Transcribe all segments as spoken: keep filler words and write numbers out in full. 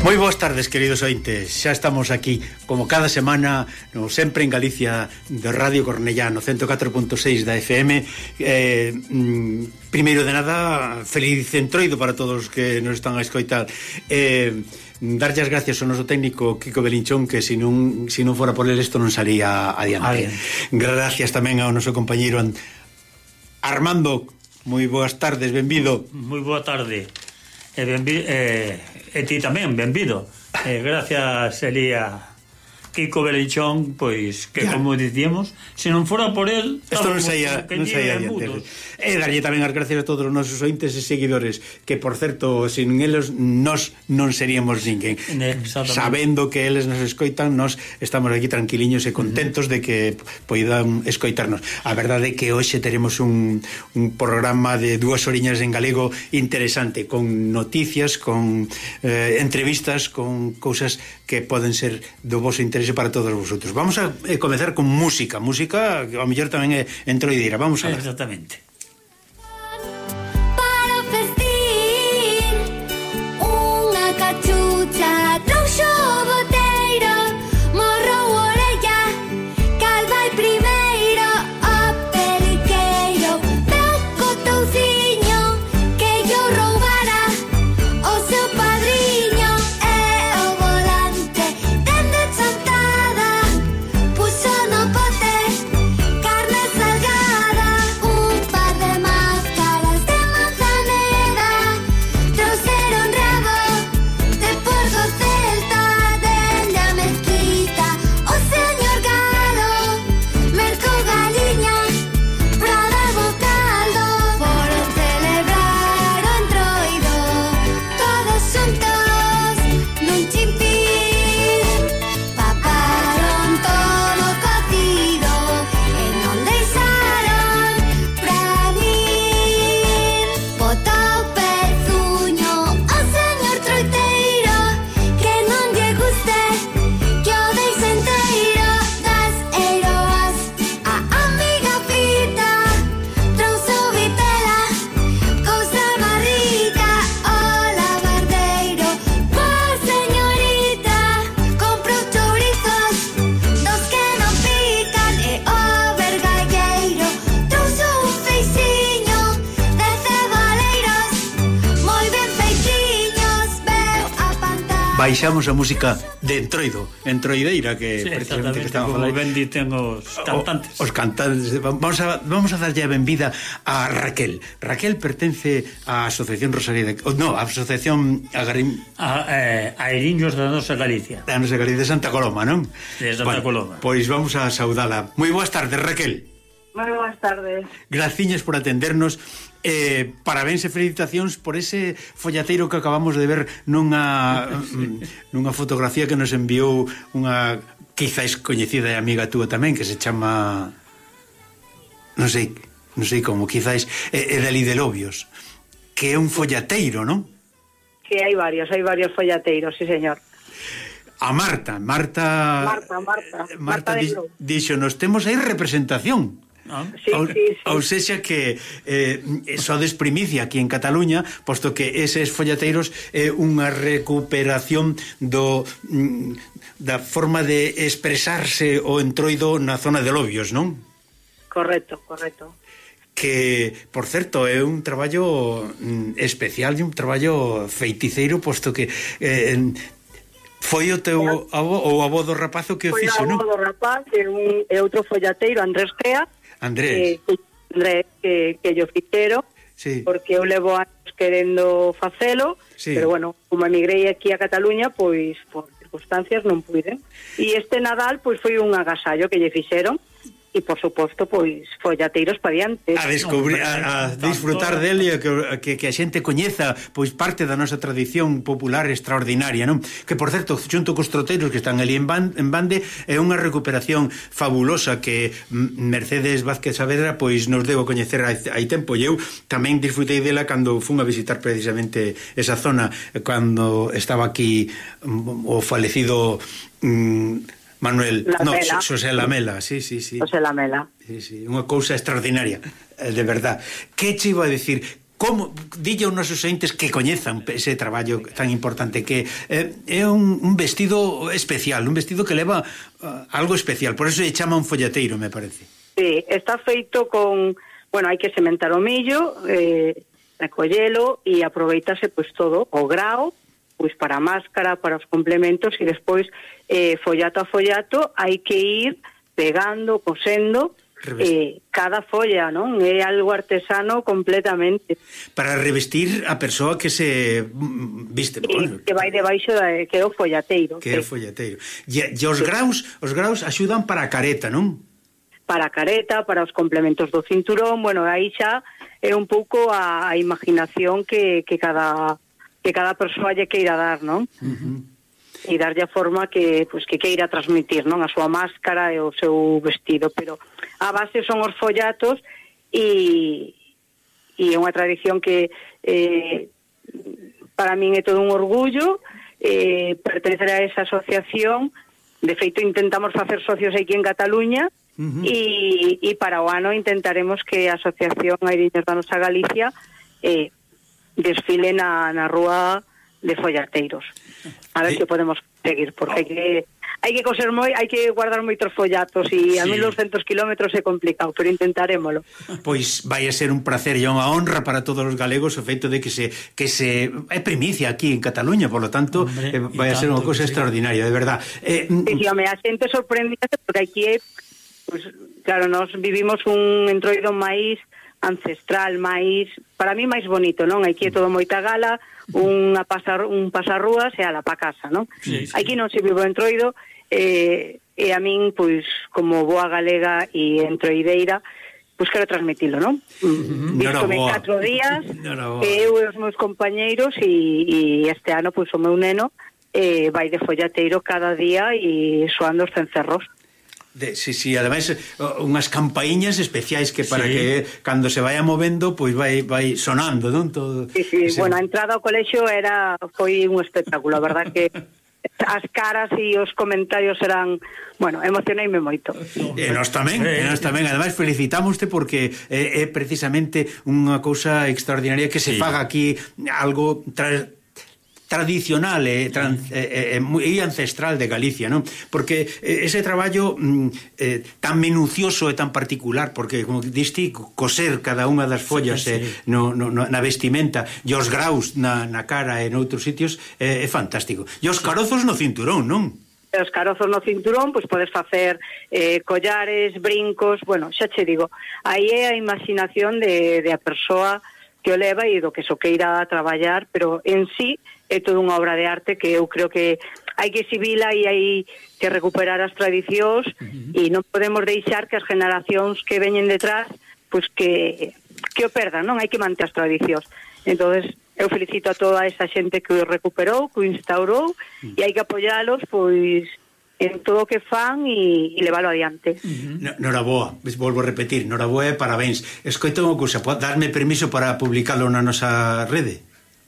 Moi boas tardes, queridos ointes. Xa estamos aquí, como cada semana, no Sempre en Galicia, de Radio Cornellá, no ciento catro punto seis da F M. eh, mm, Primeiro de nada, feliz entroido para todos os que nos están a escoitar. eh, Darlle as gracias ao noso técnico Kiko Belinchón, que se non, se non fora por él isto non salía adiante. Gracias tamén ao noso compañeiro Armando. Moi boas tardes, benvido. Moi boa tarde. E, benvi, eh, e ti tamén, benvido. Eh, gracias, Elía Kiko Belinchón, pois que, claro, como dicíamos, se non fora por él, isto non saía, non saía adiante. E darlle tamén as gracias a todos os nosos ointes e seguidores, que, por certo, sin eles nós non seríamos ninguén. Sabendo que eles nos escoitan, nós estamos aquí tranquiliños e contentos uh -huh. de que poidan escoitarnos. A verdade é que hoxe teremos un, un programa de dúas horiñas en galego interesante, con noticias, con eh, entrevistas, con cousas que poden ser do voso interese para todos vosotros. Vamos a eh, comezar con música. Música, ao mellor tamén é entroideira. Vamos a ver. Exactamente. Baixamos a música de entroido, entroideira, que sí, precisamente que estamos falando. Como ben dicen os cantantes. O, os cantantes. Vamos a, vamos a darlle a benvida a Raquel. Raquel pertence á Asociación Rosalía de... No, a Asociación Agarim... A, eh, a Eriños da nosa Galicia. Da nosa Galicia de Santa Coloma, non? De Santa bueno, Coloma. Pois vamos a saudala. Moi boas tardes, Raquel. Moi boas tardes. Graciñas por atendernos. Eh, parabéns e felicitacións por ese follateiro que acabamos de ver nunha nunha fotografía que nos enviou unha quizáis coñecida e amiga túa tamén, que se chama non sei, non sei como, quizáis é, é de ali de Lobios, que é un follateiro, non? Sí, hai varios, hai varios follateiros, sí, señor. A Marta, Marta Marta, Marta, Marta, Marta dixo, nos temos aí representación. Ah, sí, ou, sí, sí. ou sexa que eh, sodes primicia aquí en Cataluña, posto que eses follateiros é eh, unha recuperación do mm, da forma de expresarse o entroido na zona de Lobios, non? Correcto, correcto. Que, por certo, é un traballo mm, especial e un traballo feiticeiro, posto que eh, foi o teu avó, ou avó do rapazo que o fixo, non? Foi o avó do rapaz e, un, e outro follateiro, Andrés Gea. Andrés. Que, Andrés, que, que yo fixeron, sí. Porque eu levo anos querendo facelo, sí. Pero bueno, como emigrei aquí a Cataluña, pois por circunstancias non puiden. E este Nadal, pois foi un agasallo que lle fixeron. E, por suposto, pois, follateiros pa diante. A descubrir, a, a disfrutar dele e que, que a xente coñeza, pois, parte da nosa tradición popular extraordinaria, non? Que, por certo, xunto cos troteiros que están ali en, ban, en Bande, é unha recuperación fabulosa que Mercedes Vázquez Saavedra, pois, nos debo coñecer hai, hai tempo, e eu tamén disfrutei dela cando fun a visitar precisamente esa zona, cando estaba aquí o falecido... Mm, Manuel, no, Xosé Lamela, sí, sí, sí. Xosé Lamela. Sí, sí, unha cousa extraordinaria, de verdad. Que che iba a decir? como dille aos nosos entes que coñezan ese traballo tan importante que eh, é un, un vestido especial, un vestido que leva uh, algo especial, por eso se chama un follateiro, me parece. Sí, está feito con, bueno, hai que sementar o millo, eh, recollelo e aproveitase pois todo, o grao, pois para a máscara, para os complementos e despois eh, follato a follato hai que ir pegando, cosendo eh, cada folla, non? É algo artesano completamente. Para revestir a persoa que se viste, sí, bueno, que vai debaixo da, que é o follateiro. Que é o follateiro. E, e os sí. graus, os graus axudan para a careta, non? Para a careta, para os complementos do cinturón, bueno, aí xa é un pouco a, a imaginación que, que cada que cada persoa lle queira dar, non? Uh-huh. E darlle a forma que, pues, que queira transmitir, non? A súa máscara e o seu vestido, pero a base son os follatos e, e é unha tradición que eh, para min é todo un orgullo eh, pertenecer a esa asociación. De feito intentamos facer socios aquí en Cataluña. Uh-huh. e, e para o ano intentaremos que a Asociación Airiños da Nosa Galicia eh, desfile na, na rúa de follateiros. A ver sí. que podemos seguir, porque hai que hai que coser moi, hai que guardar moitos follatos e sí. a mil doscentos kilómetros é complicado, pero intentarémolo. Pois vai a ser un placer e unha honra para todos os galegos o feito de que se que se é primicia aquí en Cataluña, por lo tanto, hombre, eh, vai a ser unha cousa sí. extraordinaria, de verdad. Eh, sí, sí, home, a xente sorprendida porque aquí é, pues, claro, nós vivimos un entroido máis ancestral, máis, para mí máis bonito, non? Aquí é todo moita gala, unha pasar, un pasarrúas e ala pa casa, non? Sí, sí. Aquí non se vive o entroido, eh, e a min, pois, como boa galega e entroideira, pois quero transmitilo, non? Mm-hmm. Vístome catro días, eu e os meus compañeiros, e, e este ano, pois, o meu neno eh, vai de follateiro cada día e soando os cencerros. De, sí, sí, ademais unhas campaíñas especiais que para sí. que cando se vaya movendo pois vai vai sonando, non? Todo. Sí, sí, ese... bueno, a entrada ao colexio era foi un espectáculo, a verdad que as caras e os comentarios eran, bueno, emocioneime moito. E nós tamén, e nós tamén, ademais felicitámoste porque é, é precisamente unha cousa extraordinaria que se sí. faga aquí algo tra tradicional e eh, eh, moi ancestral de Galicia, non? Porque eh, ese traballo mm, eh, tan minucioso e tan particular, porque como diste, coser cada unha das follas sí, sí. Eh, no, no, na vestimenta e os graus na, na cara e noutros sitios eh, é fantástico. E os carozos no cinturón, non? Os carozos no cinturón, pois podes facer eh, collares, brincos, bueno, xa che digo, aí é a imaginación de, de a persoa que o leva e do que so queira traballar, pero en sí é toda unha obra de arte que eu creo que hai que exhibila e hai que recuperar as tradicións uh-huh. e non podemos deixar que as generacións que veñen detrás pois que, que o perdan, non? Hai que manter as tradicións. Entonces eu felicito a toda esa xente que o recuperou, que o instaurou uh-huh. e hai que apoialos pois en todo o que fan e, e leválo adiante. Uh-huh. Noraboa, volvo a repetir, noraboa e parabéns. Escoita unha cousa, darme permiso para publicalo na nosa rede?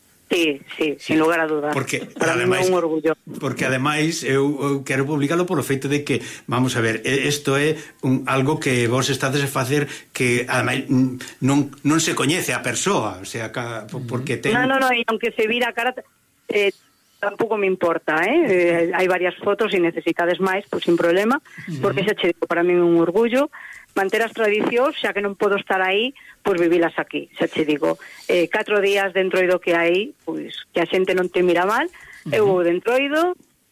Sí, sí, sí, sin lugar a dudas. Porque para ademais, mí é un orgullo. Porque ademais eu, eu quero publicalo por o feito de que, vamos a ver, isto é un, algo que vos estades a facer que ademais non, non se coñece a persoa, o sea, ca, porque ten... No, no, no, e aunque se vira a cara eh, tampouco me importa, eh? eh hai varias fotos e necesitades máis, pois sin problema, uh-huh. porque xa che digo, para mí é un orgullo manter as tradicións, xa que non podo estar aí, pois vivilas aquí, xa che digo. Eh, catro días de entroido que hai, pois que a xente non te mira mal, uh-huh. eu vou de entroido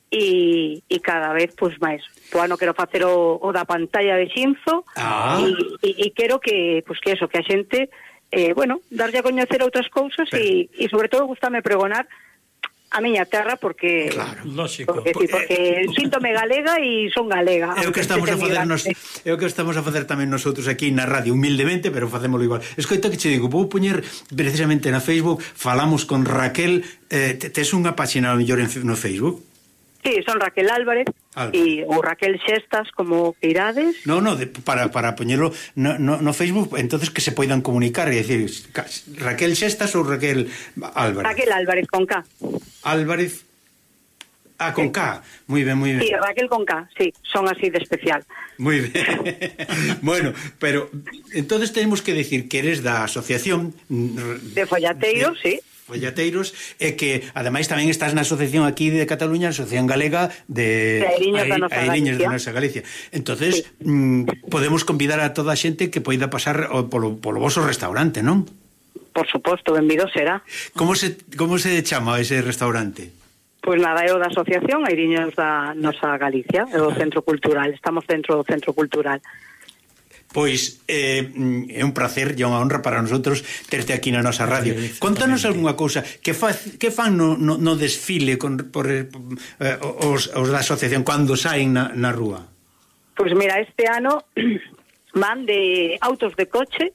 e, e cada vez pois máis. O ano quero facer o, o da pantalla de Xinzo ah. e, e, e quero que, pois que eso, que a xente, eh, bueno, darlle a coñecer outras cousas e, e sobre todo gustame pregonar a miña terra porque claro, lógico, porque, sí, porque eh, síntome galega e son galega. É o que estamos a facer nos, é o que estamos a facer tamén nosotros aquí na radio, humildemente, pero facémolo igual. Escoita que che digo, vou poñer precisamente na Facebook, falamos con Raquel, eh, tes unha página mellor no Facebook? Sí, son Raquel Álvarez e ou Raquel Xestas, como que irades. No, no, de, para, para poñerlo no, no, no Facebook, entonces que se poidan comunicar, é dicir, Raquel Xestas ou Raquel Álvarez? Raquel Álvarez, con K. Álvarez Ah, con K, moi ben, moi ben. Sí, Raquel con K, sí, son así de especial. Moi ben. Bueno, pero entonces tenemos que decir que eres da asociación de follateiros, sí. Follateiros, e que ademais tamén estás na asociación aquí de Cataluña, a Asociación Galega de Airiños da nosa Airiños da nosa Galicia. Entonces, sí. mm, podemos convidar a toda a xente que poida pasar polo, polo voso restaurante, non? Por suposto, benvido será. Como se, como se chama ese restaurante? Pois nada, é o da asociación Airiños da nosa Galicia, é o Centro Cultural, estamos dentro do Centro Cultural. Pois eh, é un placer e unha honra para nosotros terte aquí na nosa radio. Contanos algunha cousa que, fa, que fan no, no, no desfile con, por, eh, os, os da asociación cando saen na, na rúa? Pois mira, este ano van de autos de coche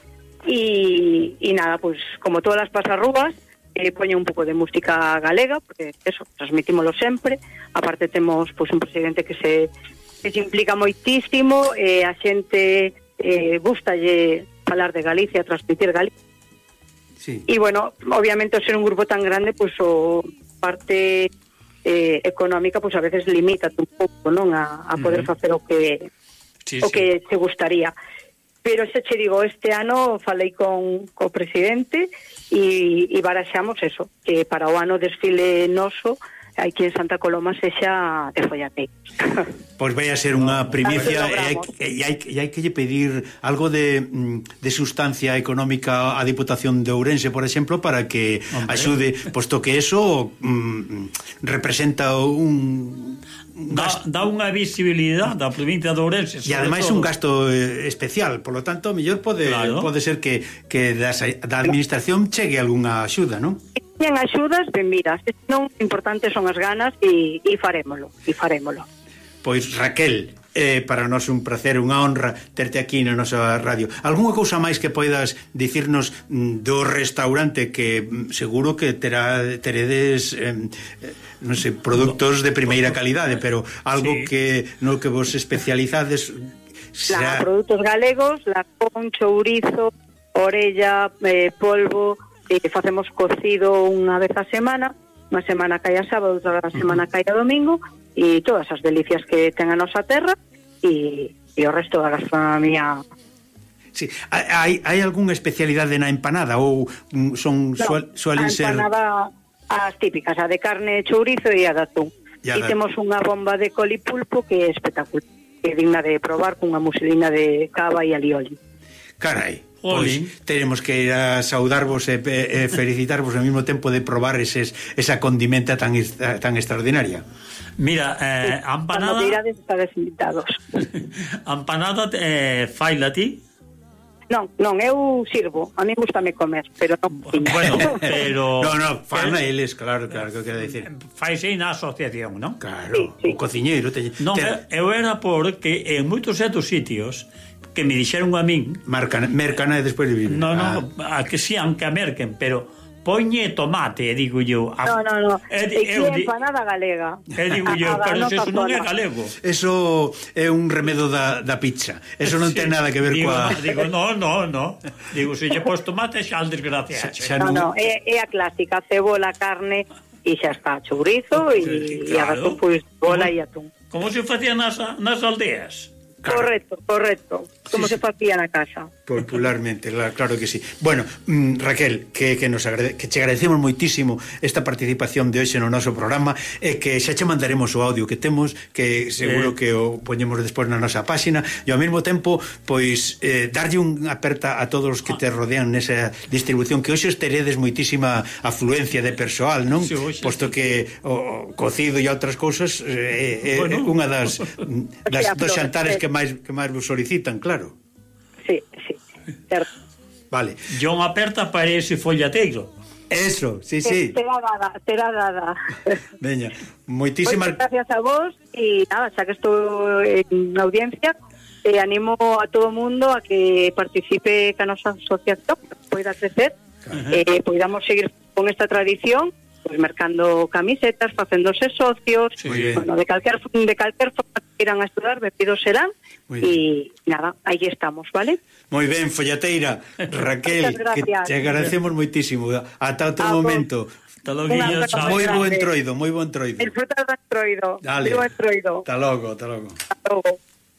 e, e nada, pois como todas as pasarrúas eh, poñen un pouco de música galega porque eso, transmitímolo sempre. Aparte temos pois un presidente que se que se implica moitísimo, e eh, a xente eh, gustalle falar de Galicia, transmitir Galicia. Sí. E, bueno, obviamente, ao ser un grupo tan grande, pois, o parte eh, económica, pois, a veces limita un pouco, non? A, a poder uh-huh. facer o que sí, o sí. que te gustaría. Pero xe che digo, este ano falei con co presidente e, e baraxamos eso, que para o ano desfile noso hai que en Santa Coloma sexa de follateiros. Pois vai a ser unha primicia e hai, e, hai, e hai que lle pedir algo de, de sustancia económica á Diputación de Ourense, por exemplo, para que Hombre. axude, posto que eso mm, representa un... Da, da unha visibilidade da provincia de Ourense e ademais un gasto eh, especial, por lo tanto, mellor pode, claro. pode ser que, que das, da administración chegue algunha axuda, non? En axudas, benvidas. Non importante son as ganas e, e farémolo, e farémolo. Pois Raquel, eh, para nós un placer, unha honra terte aquí na nosa radio. Algúnha cousa máis que poidas dicirnos mm, do restaurante que mm, seguro que terá teredes eh, non sei, produtos de primeira calidade, pero algo sí. que no que vos especializades será... La, produtos galegos, lacón, chourizo, orella, eh, polvo. E facemos cocido unha vez a semana, unha semana cae a sábado, outra semana cae a domingo, e todas as delicias que ten a nosa terra e, e o resto da gastronomía. Sí. Hai, hai algunha especialidade na empanada ou son no, suel, suelen ser... A empanada, as típicas, a de carne, chourizo e a de atún. E, e da... temos unha bomba de col e pulpo que é espectacular, que é digna de probar cunha muselina de cava e alioli. Carai. Pois teremos que ir a saudarvos e, e felicitarvos ao mesmo tempo de probar eses, esa condimenta tan, tan extraordinaria. Mira, eh, a empanada... Cando te irades estades invitados. A empanada eh, faila ti? Non, non, eu sirvo. A mí gustame comer, pero non... Bueno, pero... No, no, fan a eles, claro, claro, que quero dicir. Faise na asociación, non? Claro, sí, sí. O cociñeiro... Te, non, te... eu era porque en moitos certos sitios que me dixeron a min... Marcan, mercan e despois de vivir. No, no, ah. a que sí, aunque a merquen, pero poñe tomate, digo yo. A, no, no, no, é empanada galega. E digo yo, pero eso non é galego. Eso é un remedo da, da pizza. Eso non sí, ten nada que ver digo, coa... Digo, no, no, no. Digo, se lle pos tomate, xa al desgracia. Xa, xa no, no, é, é a clásica, cebola, carne e xa está, chourizo e, sí, claro. E a pois, bola e atún. Como se facía nas, nas aldeas. Claro. Correcto, correcto. Como sí, se facía na casa. Popularmente, claro, claro que sí. Bueno, mm, Raquel, que, que nos agrade, que che agradecemos moitísimo esta participación de hoxe no noso programa e que xa che mandaremos o audio que temos, que seguro eh. que o poñemos despois na nosa páxina e ao mesmo tempo, pois, eh, darlle unha aperta a todos os que te rodean nesa distribución, que hoxe teredes moitísima afluencia de persoal, non? Sí, posto que o, o cocido e outras cousas é eh, eh, bueno. unha das, das dos xantares que máis que máis vos solicitan, claro. Sí, sí, certo. Vale. John aperta para ese follateiro. Eso, sí, sí. Terá dada, terá dada. Veña, moitísimas... Pues gracias a vos e nada, xa que estou en audiencia, eh, animo a todo o mundo a que participe ca nosa asociación, poida crecer, uh-huh. eh, poidamos seguir con esta tradición, pues mercando camisetas, facéndose socios, sí, bueno, de calquer de calquer forma que irán a estudar, benvidos serán. E nada, aí estamos, vale? Moi ben, follateira Raquel, que te agradecemos moitísimo. Ata outro a momento. Hasta logo, chao. Moi bo entroido, moi bo entroido. Disfruta do entroido. Dale. Moi bo entroido. Hasta logo, hasta logo. Hasta logo.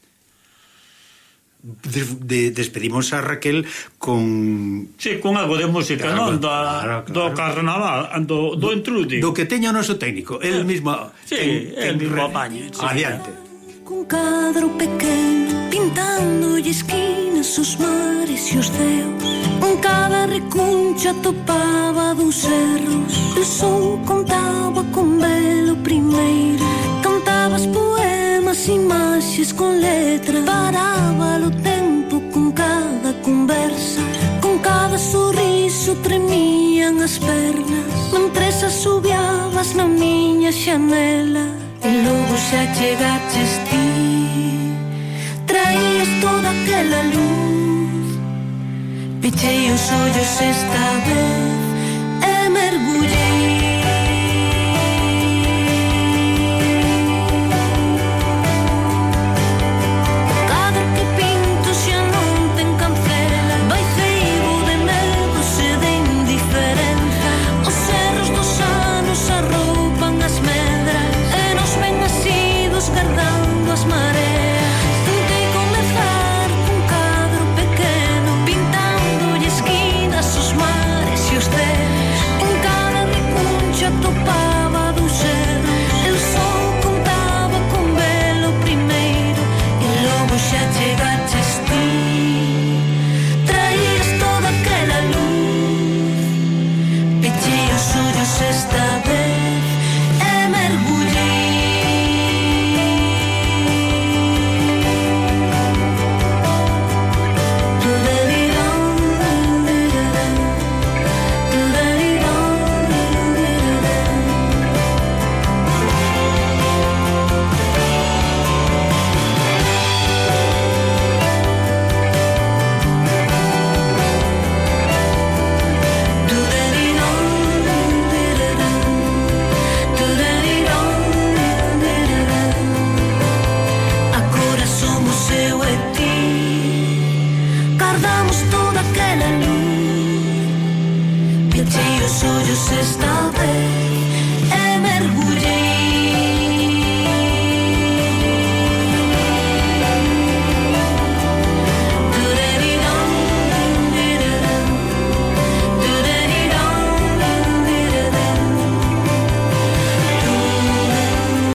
De, de, despedimos a Raquel con... Sí, con algo de música, claro, non? Do, claro, claro. do carnaval, do, do intrude. Do que teña o noso técnico, el mismo... Sí, el mismo apañe. Sí. Adiante. Cun cadro pequeno, pintando esquinas os mares e os ceos. En cada recuncho atopaba dous cerros. El sol contaba con velo primeiro. Cantabas poemas, imaxes con letra. Paraba o tempo con cada conversa. Con cada sorriso tremían as pernas. Mentres asubiabas na miña xanela. E logo xa chegaches ti. Traías toda aquela luz. Pechei os ollos esta vez.